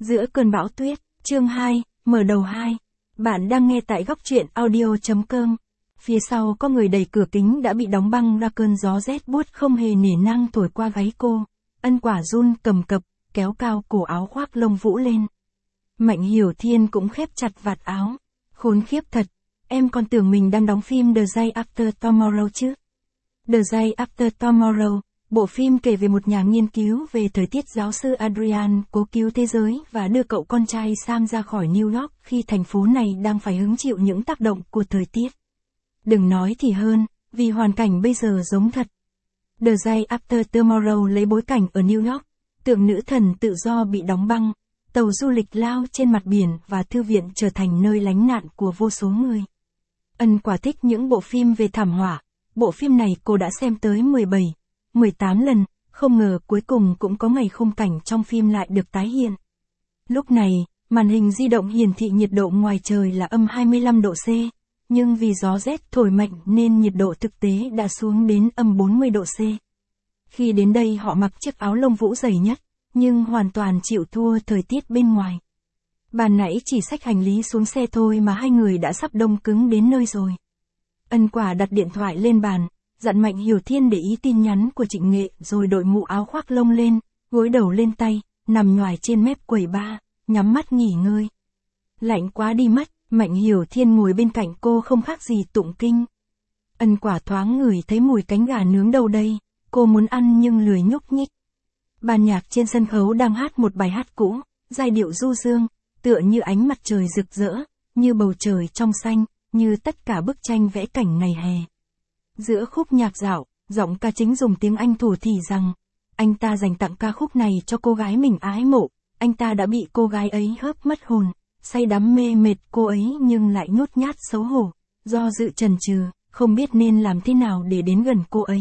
Giữa cơn bão tuyết, chương 2, mở đầu 2. Bạn đang nghe tại góc truyện audio.com. Phía sau có người đẩy cửa kính đã bị đóng băng ra, cơn gió rét buốt không hề nể nang thổi qua gáy cô. Ân Quả run cầm cập, kéo cao cổ áo khoác lông vũ lên. Mạnh Hiểu Thiên cũng khép chặt vạt áo. Khốn khiếp thật, em còn tưởng mình đang đóng phim The Day After Tomorrow chứ. The Day After Tomorrow, bộ phim kể về một nhà nghiên cứu về thời tiết. Giáo sư Adrian cố cứu thế giới và đưa cậu con trai Sam ra khỏi New York khi thành phố này đang phải hứng chịu những tác động của thời tiết. Đừng nói thì hơn, vì hoàn cảnh bây giờ giống thật. The Day After Tomorrow lấy bối cảnh ở New York, tượng nữ thần tự do bị đóng băng, tàu du lịch lao trên mặt biển và thư viện trở thành nơi lánh nạn của vô số người. Ân Quả thích những bộ phim về thảm họa. Bộ phim này cô đã xem tới 17, 18 lần, không ngờ cuối cùng cũng có ngày khung cảnh trong phim lại được tái hiện. Lúc này, màn hình di động hiển thị nhiệt độ ngoài trời là âm 25 độ C, nhưng vì gió rét thổi mạnh nên nhiệt độ thực tế đã xuống đến âm 40 độ C. Khi đến đây họ mặc chiếc áo lông vũ dày nhất, nhưng hoàn toàn chịu thua thời tiết bên ngoài. Ban nãy chỉ xách hành lý xuống xe thôi mà hai người đã sắp đông cứng đến nơi rồi. Ân Quả đặt điện thoại lên bàn, dặn Mạnh Hiểu Thiên để ý tin nhắn của Trịnh Nghệ rồi đội mũ áo khoác lông lên, gối đầu lên tay, nằm nhoài trên mép quầy bar, nhắm mắt nghỉ ngơi. Lạnh quá đi mất, Mạnh Hiểu Thiên ngồi bên cạnh cô không khác gì tụng kinh. Ân Quả thoáng ngửi thấy mùi cánh gà nướng đâu đây, cô muốn ăn nhưng lười nhúc nhích. Ban nhạc trên sân khấu đang hát một bài hát cũ, giai điệu du dương, tựa như ánh mặt trời rực rỡ, như bầu trời trong xanh, như tất cả bức tranh vẽ cảnh ngày hè. Giữa khúc nhạc dạo, giọng ca chính dùng tiếng Anh thủ thỉ rằng, anh ta dành tặng ca khúc này cho cô gái mình ái mộ, anh ta đã bị cô gái ấy hớp mất hồn, say đắm mê mệt cô ấy nhưng lại nhút nhát xấu hổ, do dự chần chừ, không biết nên làm thế nào để đến gần cô ấy.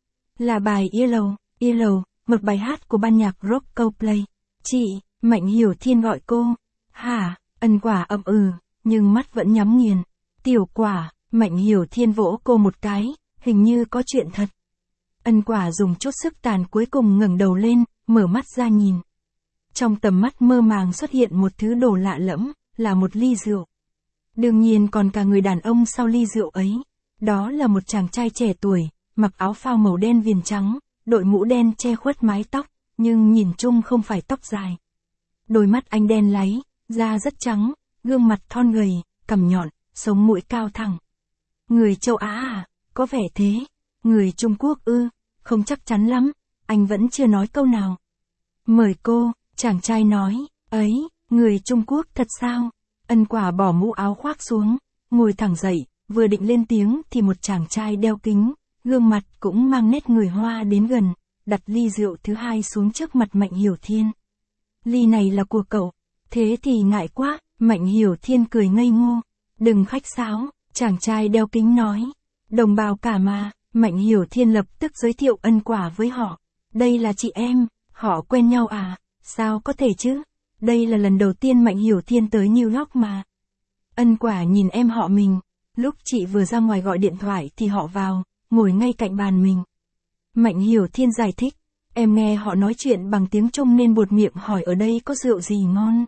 Là bài Yellow, Yellow, một bài hát của ban nhạc rock Coldplay. Chị, Mạnh Hiểu Thiên gọi cô. Hả, Ân Quả ậm nhưng mắt vẫn nhắm nghiền. Tiểu Quả, Mạnh Hiểu Thiên vỗ cô một cái, hình như có chuyện thật. Ân Quả dùng chút sức tàn cuối cùng ngẩng đầu lên, mở mắt ra nhìn. Trong tầm mắt mơ màng xuất hiện một thứ đồ lạ lẫm, là một ly rượu. Đương nhiên còn cả người đàn ông sau ly rượu ấy. Đó là một chàng trai trẻ tuổi, mặc áo phao màu đen viền trắng, đội mũ đen che khuất mái tóc, nhưng nhìn chung không phải tóc dài. Đôi mắt anh đen láy, da rất trắng, gương mặt thon gầy, cằm nhọn, sống mũi cao thẳng. Người châu Á à? Có vẻ thế. Người Trung Quốc ư? Không chắc chắn lắm, anh vẫn chưa nói câu nào. Mời cô, chàng trai nói, ấy, người Trung Quốc thật sao? Ân Quả bỏ mũ áo khoác xuống, ngồi thẳng dậy, vừa định lên tiếng thì một chàng trai đeo kính, gương mặt cũng mang nét người Hoa đến gần, đặt ly rượu thứ hai xuống trước mặt Mạnh Hiểu Thiên. Ly này là của cậu. Thế thì ngại quá, Mạnh Hiểu Thiên cười ngây ngô. Đừng khách sáo, chàng trai đeo kính nói. Đồng bào cả mà, Mạnh Hiểu Thiên lập tức giới thiệu Ân Quả với họ. Đây là chị em, họ quen nhau à? Sao có thể chứ? Đây là lần đầu tiên Mạnh Hiểu Thiên tới New York mà. Ân Quả nhìn em họ mình. Lúc chị vừa ra ngoài gọi điện thoại thì họ vào, ngồi ngay cạnh bàn mình. Mạnh Hiểu Thiên giải thích. Em nghe họ nói chuyện bằng tiếng Trung nên buột miệng hỏi ở đây có rượu gì ngon.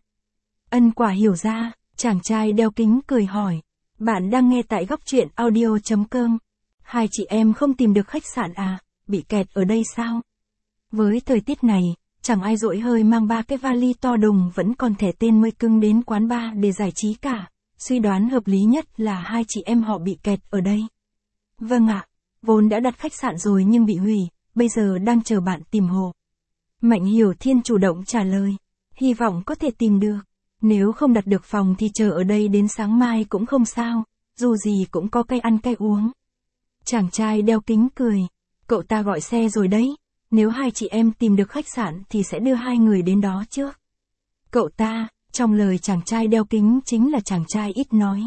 Ân Quả hiểu ra, chàng trai đeo kính cười hỏi. Bạn đang nghe tại góc truyện audio.com. Hai chị em không tìm được khách sạn à, bị kẹt ở đây sao? Với thời tiết này, chẳng ai dỗi hơi mang 3 cái vali to đùng vẫn còn thẻ tên mới cưng đến quán bar để giải trí cả. Suy đoán hợp lý nhất là hai chị em họ bị kẹt ở đây. Vâng ạ, vốn đã đặt khách sạn rồi nhưng bị hủy, bây giờ đang chờ bạn tìm hộ. Mạnh Hiểu Thiên chủ động trả lời, hy vọng có thể tìm được. Nếu không đặt được phòng thì chờ ở đây đến sáng mai cũng không sao, dù gì cũng có cây ăn cây uống. Chàng trai đeo kính cười, cậu ta gọi xe rồi đấy, nếu hai chị em tìm được khách sạn thì sẽ đưa hai người đến đó trước. Cậu ta, trong lời chàng trai đeo kính chính là chàng trai ít nói.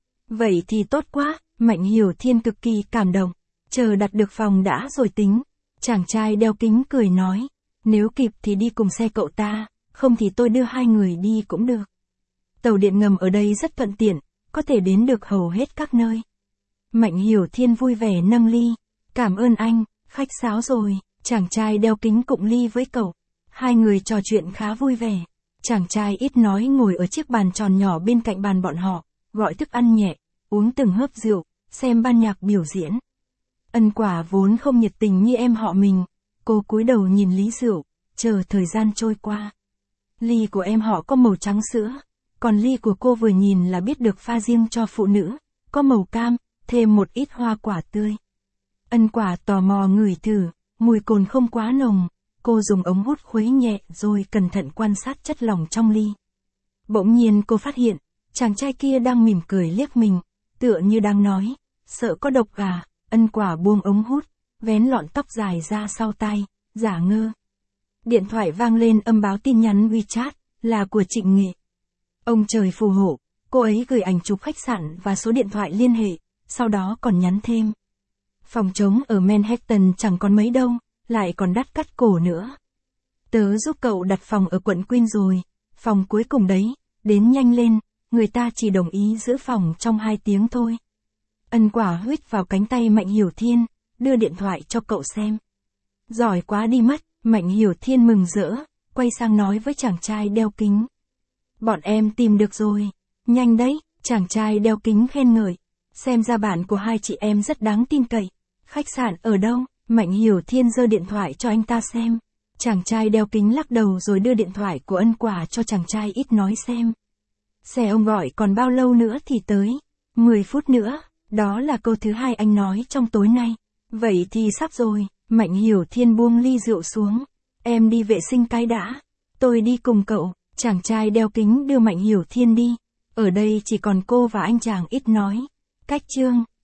Vậy thì tốt quá, Mạnh Hiểu Thiên cực kỳ cảm động, chờ đặt được phòng đã rồi tính. Chàng trai đeo kính cười nói, nếu kịp thì đi cùng xe cậu ta, không thì tôi đưa hai người đi cũng được. Tàu điện ngầm ở đây rất thuận tiện, có thể đến được hầu hết các nơi. Mạnh Hiểu Thiên vui vẻ nâng ly, cảm ơn anh, khách sáo rồi, chàng trai đeo kính cụng ly với cậu. Hai người trò chuyện khá vui vẻ. Chàng trai ít nói ngồi ở chiếc bàn tròn nhỏ bên cạnh bàn bọn họ, gọi thức ăn nhẹ, uống từng hớp rượu, xem ban nhạc biểu diễn. Ân Quả vốn không nhiệt tình như em họ mình, cô cúi đầu nhìn ly rượu, chờ thời gian trôi qua. Ly của em họ có màu trắng sữa, còn ly của cô vừa nhìn là biết được pha riêng cho phụ nữ, có màu cam, thêm một ít hoa quả tươi. Ân Quả tò mò ngửi thử, mùi cồn không quá nồng, cô dùng ống hút khuấy nhẹ rồi cẩn thận quan sát chất lỏng trong ly. Bỗng nhiên cô phát hiện, chàng trai kia đang mỉm cười liếc mình, tựa như đang nói, sợ có độc à. Ân Quả buông ống hút, vén lọn tóc dài ra sau tai, giả ngơ. Điện thoại vang lên âm báo tin nhắn WeChat, là của Trịnh Nghệ. Ông trời phù hộ, cô ấy gửi ảnh chụp khách sạn và số điện thoại liên hệ, sau đó còn nhắn thêm. Phòng trống ở Manhattan chẳng còn mấy đâu, lại còn đắt cắt cổ nữa. Tớ giúp cậu đặt phòng ở quận Queen rồi, phòng cuối cùng đấy, đến nhanh lên, người ta chỉ đồng ý giữ phòng trong 2 tiếng thôi. Ân Quả huýt vào cánh tay Mạnh Hiểu Thiên, đưa điện thoại cho cậu xem. Giỏi quá đi mất, Mạnh Hiểu Thiên mừng rỡ, quay sang nói với chàng trai đeo kính. Bọn em tìm được rồi, nhanh đấy, chàng trai đeo kính khen ngợi. Xem ra bạn của hai chị em rất đáng tin cậy. Khách sạn ở đâu? Mạnh Hiểu Thiên giơ điện thoại cho anh ta xem. Chàng trai đeo kính lắc đầu rồi đưa điện thoại của Ân Quả cho chàng trai ít nói xem. Xe ông gọi còn bao lâu nữa thì tới? 10 phút nữa, đó là câu thứ 2 anh nói trong tối nay. Vậy thì sắp rồi, Mạnh Hiểu Thiên buông ly rượu xuống. Em đi vệ sinh cái đã. Tôi đi cùng cậu. Chàng trai đeo kính đưa Mạnh Hiểu Thiên đi. Ở đây chỉ còn cô và anh chàng ít nói. Cách chương